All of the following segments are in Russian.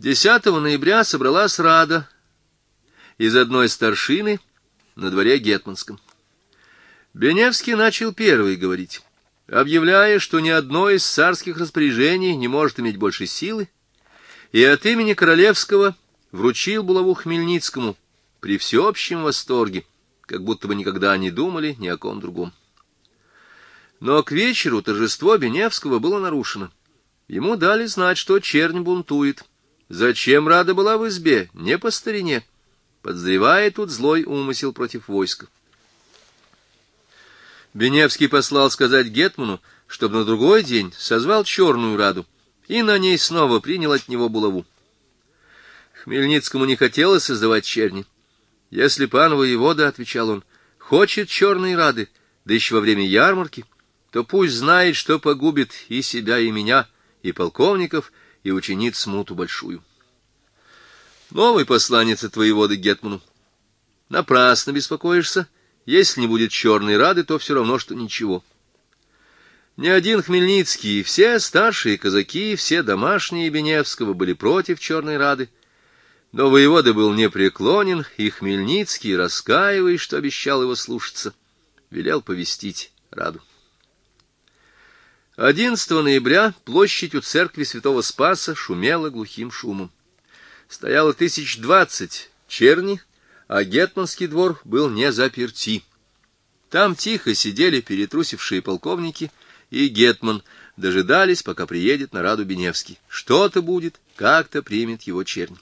10 ноября собралась рада из одной старшины на дворе гетманском. Беневский начал первый говорить, объявляя, что ни одно из царских распоряжений не может иметь больше силы, и от имени королевского вручил булаву Хмельницкому при всеобщем восторге, как будто бы никогда не думали ни о ком другом. Но к вечеру торжество Беневского было нарушено. Ему дали знать, что чернь бунтует. Зачем рада была в избе? Не по старине, подозревая тут злой умысел против войска. Беневский послал сказать гетману, чтобы на другой день созвал черную раду, и на ней снова принял от него булаву. Хмельницкому не хотелось создавать черни. «Если пан воевода, — отвечал он, — хочет черной рады, да еще во время ярмарки, то пусть знает, что погубит и себя, и меня, и полковников, и учинит смуту большую». Новый посланец от воеводы гетману: «Напрасно беспокоишься. Если не будет черной рады, то все равно, что ничего». Ни один Хмельницкий, все старшие казаки, все домашние Беневского были против черной рады. Но воевода был непреклонен, и Хмельницкий, раскаиваясь, что обещал его слушаться, велел повестить раду. 11 ноября площадь у церкви святого Спаса шумела глухим шумом. Стояло 20 черни, а гетманский двор был не заперти. Там тихо сидели перетрусившие полковники и гетман, дожидались, пока приедет на раду Беневский. Что-то будет, как-то примет его чернь.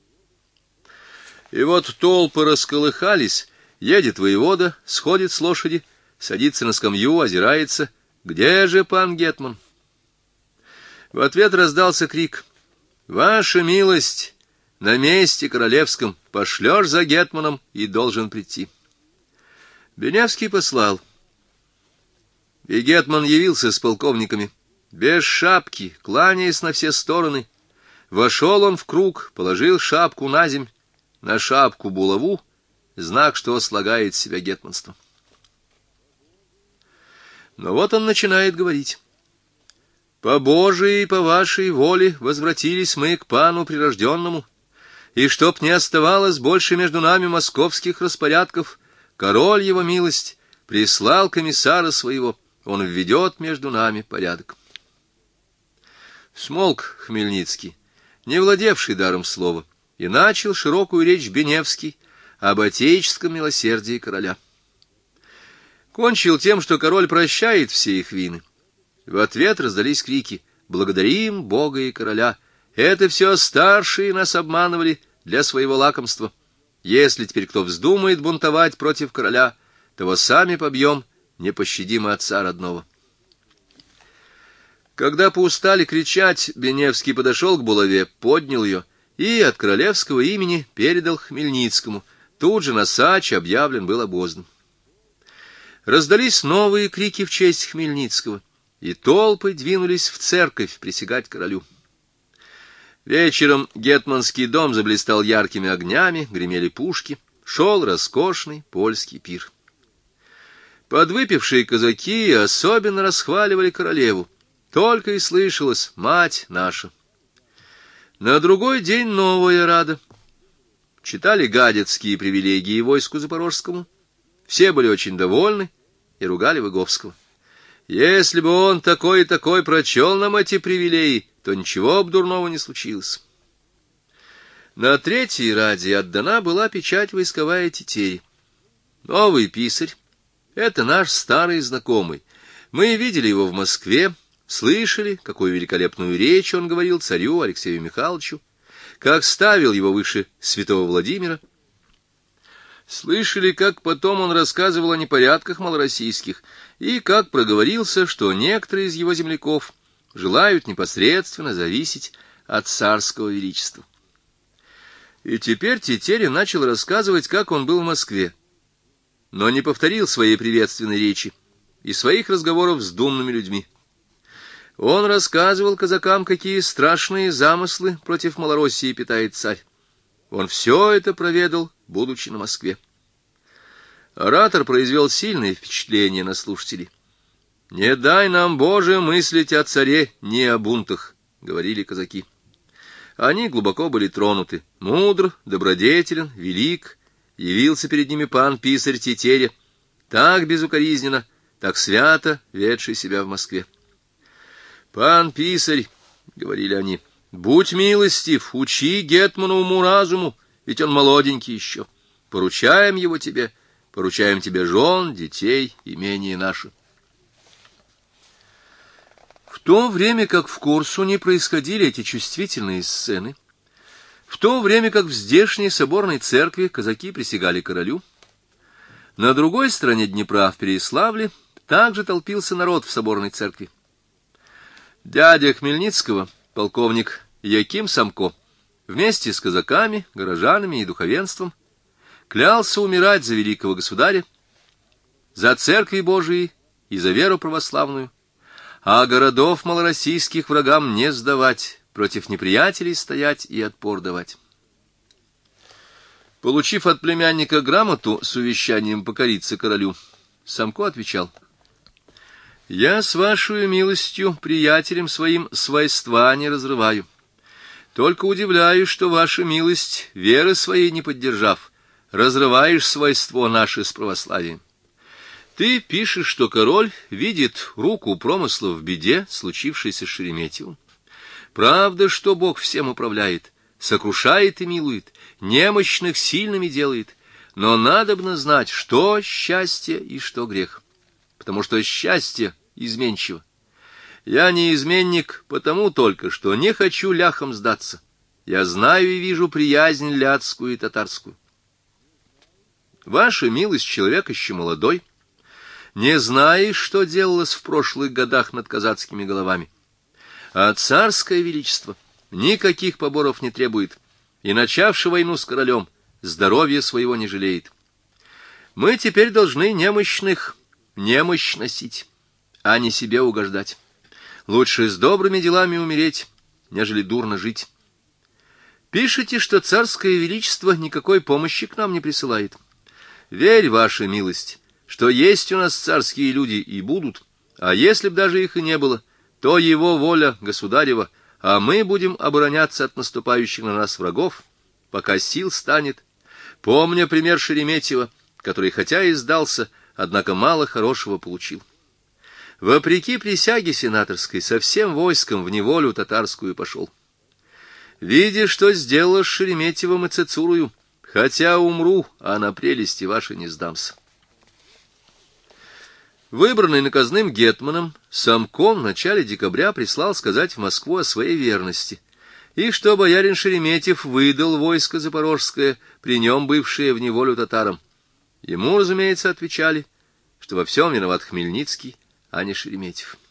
И вот толпы расколыхались, едет воевода, сходит с лошади, садится на скамью, озирается. «Где же пан гетман?» В ответ раздался крик: «Ваша милость, на месте королевском, пошлешь за гетманом и должен прийти». Беневский послал, и гетман явился с полковниками, без шапки, кланяясь на все стороны. Вошел он в круг, положил шапку на земь, на шапку булаву, знак, что слагает с себя гетманство. Но вот он начинает говорить: «По Божией и по вашей воле возвратились мы к пану прирожденному, и чтоб не оставалось больше между нами московских распорядков, король его милость прислал комиссара своего, он введет между нами порядок». Смолк Хмельницкий, не владевший даром слова, и начал широкую речь Беневский об отеческом милосердии короля. Кончил тем, что король прощает все их вины. В ответ раздались крики: «Благодарим Бога и короля! Это все старшие нас обманывали для своего лакомства. Если теперь кто вздумает бунтовать против короля, того сами побьем, не пощадим и отца родного». Когда поустали кричать, Беневский подошел к булаве, поднял ее и от королевского имени передал Хмельницкому. Тут же на Сач объявлен был обозным. Раздались новые крики в честь Хмельницкого, и толпы двинулись в церковь присягать королю. Вечером гетманский дом заблистал яркими огнями, гремели пушки, шел роскошный польский пир. Подвыпившие казаки особенно расхваливали королеву, только и слышалось: «Мать наша». На другой день новая рада. Читали гадецкие привилегии войску запорожскому. Все были очень довольны и ругали Выговского. Если бы он такой и такой прочел нам эти привилегии, то ничего бы дурного не случилось. На третьей раде отдана была печать войсковая Тетери. Новый писарь — это наш старый знакомый. Мы видели его в Москве, слышали, какую великолепную речь он говорил царю Алексею Михайловичу, как ставил его выше святого Владимира. Слышали, как потом он рассказывал о непорядках малороссийских, и как проговорился, что некоторые из его земляков желают непосредственно зависеть от царского величества. И теперь Тетеря начал рассказывать, как он был в Москве, но не повторил своей приветственной речи и своих разговоров с думными людьми. Он рассказывал казакам, какие страшные замыслы против Малороссии питает царь. Он все это проведал, будучи на Москве. Оратор произвел сильное впечатление на слушателей. «Не дай нам, Боже, мыслить о царе, не о бунтах», — говорили казаки. Они глубоко были тронуты. Мудр, добродетелен, велик, явился перед ними пан писарь Тетеря, так безукоризненно, так свято ведший себя в Москве. «Пан писарь, — говорили они, — будь милостив, учи гетману уму-разуму, ведь он молоденький еще. Поручаем его тебе, поручаем тебе жен, детей, имение наше». В то время как в Корсуне происходили эти чувствительные сцены, в то время как в здешней соборной церкви казаки присягали королю, на другой стороне Днепра, в Переяславле, также толпился народ в соборной церкви. Дядя Хмельницкого, полковник Яким Самко, вместе с казаками, горожанами и духовенством, клялся умирать за великого государя, за церкви Божии и за веру православную, а городов малороссийских врагам не сдавать, против неприятелей стоять и отпор давать. Получив от племянника грамоту с увещанием покориться королю, Самко отвечал: «Я с вашей милостью приятелем своим свойства не разрываю. Только удивляюсь, что ваша милость, веры своей не поддержав, разрываешь свойство наше с православием. Ты пишешь, что король видит руку промысла в беде, случившейся с Шереметьевым. Правда, что Бог всем управляет, сокрушает и милует, немощных сильными делает, но надобно знать, что счастье и что грех, потому что счастье изменчиво. Я не изменник потому только, что не хочу ляхам сдаться. Я знаю и вижу приязнь ляцкую и татарскую. Ваша милость человек еще молодой, не знаешь, что делалось в прошлых годах над казацкими головами. А царское величество никаких поборов не требует, и, начавши войну с королем, здоровья своего не жалеет. Мы теперь должны немощных немощь носить, а не себе угождать. Лучше с добрыми делами умереть, нежели дурно жить. Пишите, что царское величество никакой помощи к нам не присылает. Верь, ваша милость, что есть у нас царские люди и будут, а если б даже их и не было, то его воля, государева, а мы будем обороняться от наступающих на нас врагов, пока сил станет, помня пример Шереметьева, который хотя и сдался, однако мало хорошего получил. Вопреки присяге сенаторской, со всем войском в неволю татарскую пошел. Видя, что сделала с Шереметьевым и Цецурою, хотя умру, а на прелести ваши не сдамся. Выбранный наказным гетманом, Самко в начале декабря прислал сказать в Москву о своей верности, и что боярин Шереметьев выдал войско запорожское, при нем бывшее в неволю татарам. Ему, разумеется, отвечали, что во всем виноват Хмельницкий, а не Шереметьев.